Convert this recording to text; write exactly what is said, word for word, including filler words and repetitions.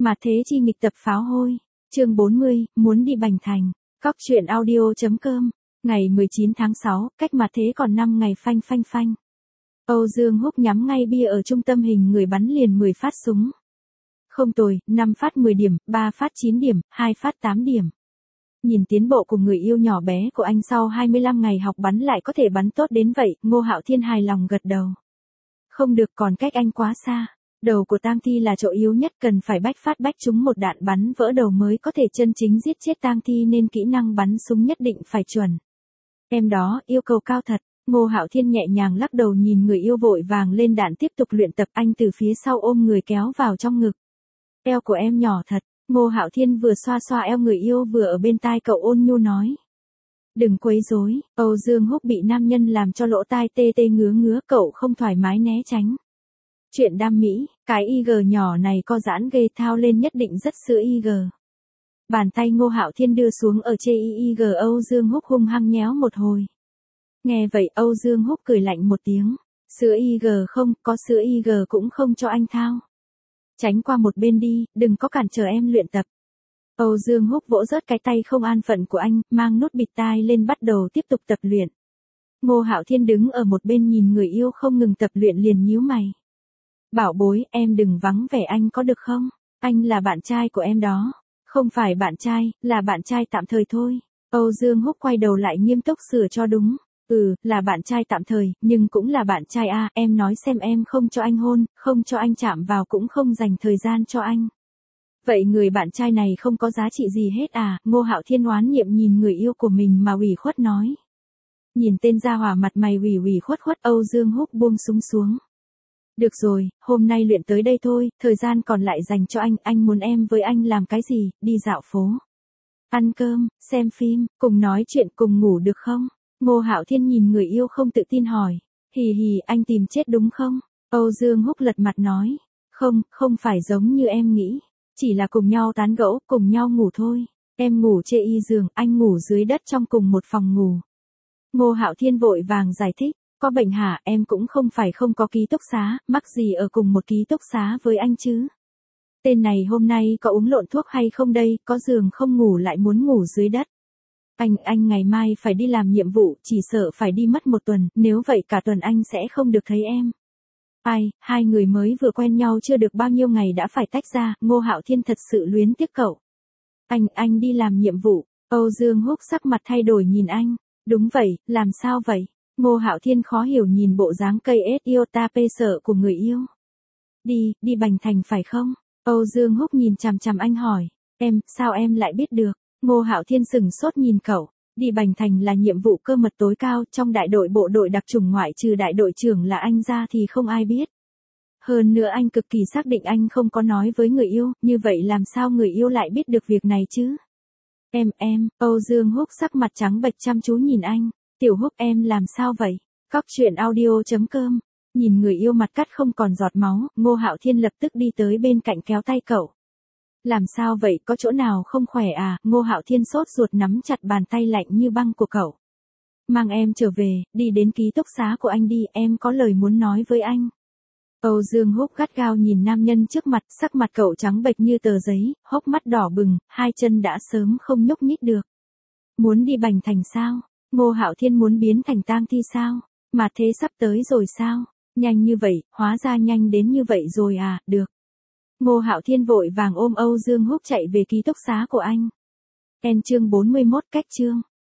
Mà thế chi nghịch tập pháo hôi. Chương bốn mươi, muốn đi Bành Thành. Cóc truyện audio.com. Ngày mười chín tháng sáu, cách mà thế còn năm ngày phanh phanh phanh. Âu Dương Húc nhắm ngay bia ở trung tâm hình người bắn liền mười phát súng. Không tồi, năm phát mười điểm, ba phát chín điểm, hai phát tám điểm. Nhìn tiến bộ của người yêu nhỏ bé của anh sau hai mươi lăm ngày học bắn lại có thể bắn tốt đến vậy, Ngô Hạo Thiên hài lòng gật đầu. Không được, còn cách anh quá xa. Đầu của tang thi là chỗ yếu nhất, cần phải bách phát bách trúng một đạn bắn vỡ đầu mới có thể chân chính giết chết tang thi, nên kỹ năng bắn súng nhất định phải chuẩn. Em đó, yêu cầu cao thật. Ngô Hạo Thiên nhẹ nhàng lắc đầu nhìn người yêu vội vàng lên đạn tiếp tục luyện tập, anh từ phía sau ôm người kéo vào trong ngực. Eo của em nhỏ thật. Ngô Hạo Thiên vừa xoa xoa eo người yêu vừa ở bên tai cậu ôn nhu nói. Đừng quấy rối. Âu Dương Húc bị nam nhân làm cho lỗ tai tê tê ngứa ngứa, cậu không thoải mái né tránh. Chuyện đam mỹ, cái i giê nhỏ này co giãn ghê, thao lên nhất định rất sữa i giê. Bàn tay Ngô Hạo Thiên đưa xuống ở chê i giê, Âu Dương Húc hung hăng nhéo một hồi. Nghe vậy Âu Dương Húc cười lạnh một tiếng. Sữa i giê không, có sữa i giê cũng không cho anh thao. Tránh qua một bên đi, đừng có cản trở em luyện tập. Âu Dương Húc vỗ rớt cái tay không an phận của anh, mang nút bịt tai lên bắt đầu tiếp tục tập luyện. Ngô Hạo Thiên đứng ở một bên nhìn người yêu không ngừng tập luyện liền nhíu mày. Bảo bối, em đừng vắng vẻ anh có được không? Anh là bạn trai của em đó. Không phải bạn trai, là bạn trai tạm thời thôi. Âu Dương Húc quay đầu lại nghiêm túc sửa cho đúng. Ừ, là bạn trai tạm thời, nhưng cũng là bạn trai a, à, em nói xem, em không cho anh hôn, không cho anh chạm vào, cũng không dành thời gian cho anh. Vậy người bạn trai này không có giá trị gì hết à? Ngô Hạo Thiên oán niệm nhìn người yêu của mình mà ủy khuất nói. Nhìn tên gia hỏa mặt mày ủy ủy khuất khuất, Âu Dương Húc buông súng xuống. Được rồi, hôm nay luyện tới đây thôi, thời gian còn lại dành cho anh, anh muốn em với anh làm cái gì, đi dạo phố, ăn cơm, xem phim, cùng nói chuyện, cùng ngủ được không? Ngô Hạo Thiên nhìn người yêu không tự tin hỏi. Hì hì, anh tìm chết đúng không? Âu Dương Húc lật mặt nói. Không, không phải giống như em nghĩ. Chỉ là cùng nhau tán gẫu, cùng nhau ngủ thôi. Em ngủ chê y giường, anh ngủ dưới đất trong cùng một phòng ngủ. Ngô Hạo Thiên vội vàng giải thích. Có bệnh hả? Em cũng không phải không có ký túc xá, mắc gì ở cùng một ký túc xá với anh chứ? Tên này hôm nay có uống lộn thuốc hay không đây, có giường không ngủ lại muốn ngủ dưới đất. Anh, anh ngày mai phải đi làm nhiệm vụ, chỉ sợ phải đi mất một tuần, nếu vậy cả tuần anh sẽ không được thấy em. Ai, hai người mới vừa quen nhau chưa được bao nhiêu ngày đã phải tách ra, Ngô Hạo Thiên thật sự luyến tiếc cậu. Anh, anh đi làm nhiệm vụ. Âu Dương Húc sắc mặt thay đổi nhìn anh. Đúng vậy, làm sao vậy? Ngô Hạo Thiên khó hiểu nhìn bộ dáng cây ết iota pê sợ của người yêu. Đi, đi Bành Thành phải không? Âu Dương Húc nhìn chằm chằm anh hỏi. Em, sao em lại biết được? Ngô Hạo Thiên sừng sốt nhìn cậu. Đi Bành Thành là nhiệm vụ cơ mật tối cao, trong đại đội bộ đội đặc chủng ngoại trừ đại đội trưởng là anh ra thì không ai biết. Hơn nữa anh cực kỳ xác định anh không có nói với người yêu, như vậy làm sao người yêu lại biết được việc này chứ? Em, em, Âu Dương Húc sắc mặt trắng bệch chăm chú nhìn anh. Tiểu Húc, em làm sao vậy? Cóc truyện audio.com. Nhìn người yêu mặt cắt không còn giọt máu, Ngô Hạo Thiên lập tức đi tới bên cạnh kéo tay cậu. Làm sao vậy, có chỗ nào không khỏe à? Ngô Hạo Thiên sốt ruột nắm chặt bàn tay lạnh như băng của cậu. Mang em trở về, đi đến ký túc xá của anh đi, em có lời muốn nói với anh. Âu Dương Húc gắt gao nhìn nam nhân trước mặt, sắc mặt cậu trắng bệch như tờ giấy, hốc mắt đỏ bừng, hai chân đã sớm không nhúc nhích được. Muốn đi Bành Thành sao? Ngô Hạo Thiên muốn biến thành tang thi sao? Mà thế sắp tới rồi sao? Nhanh như vậy, hóa ra nhanh đến như vậy rồi à, được. Ngô Hạo Thiên vội vàng ôm Âu Dương Húc chạy về ký túc xá của anh. En chương bốn mươi mốt, cách chương.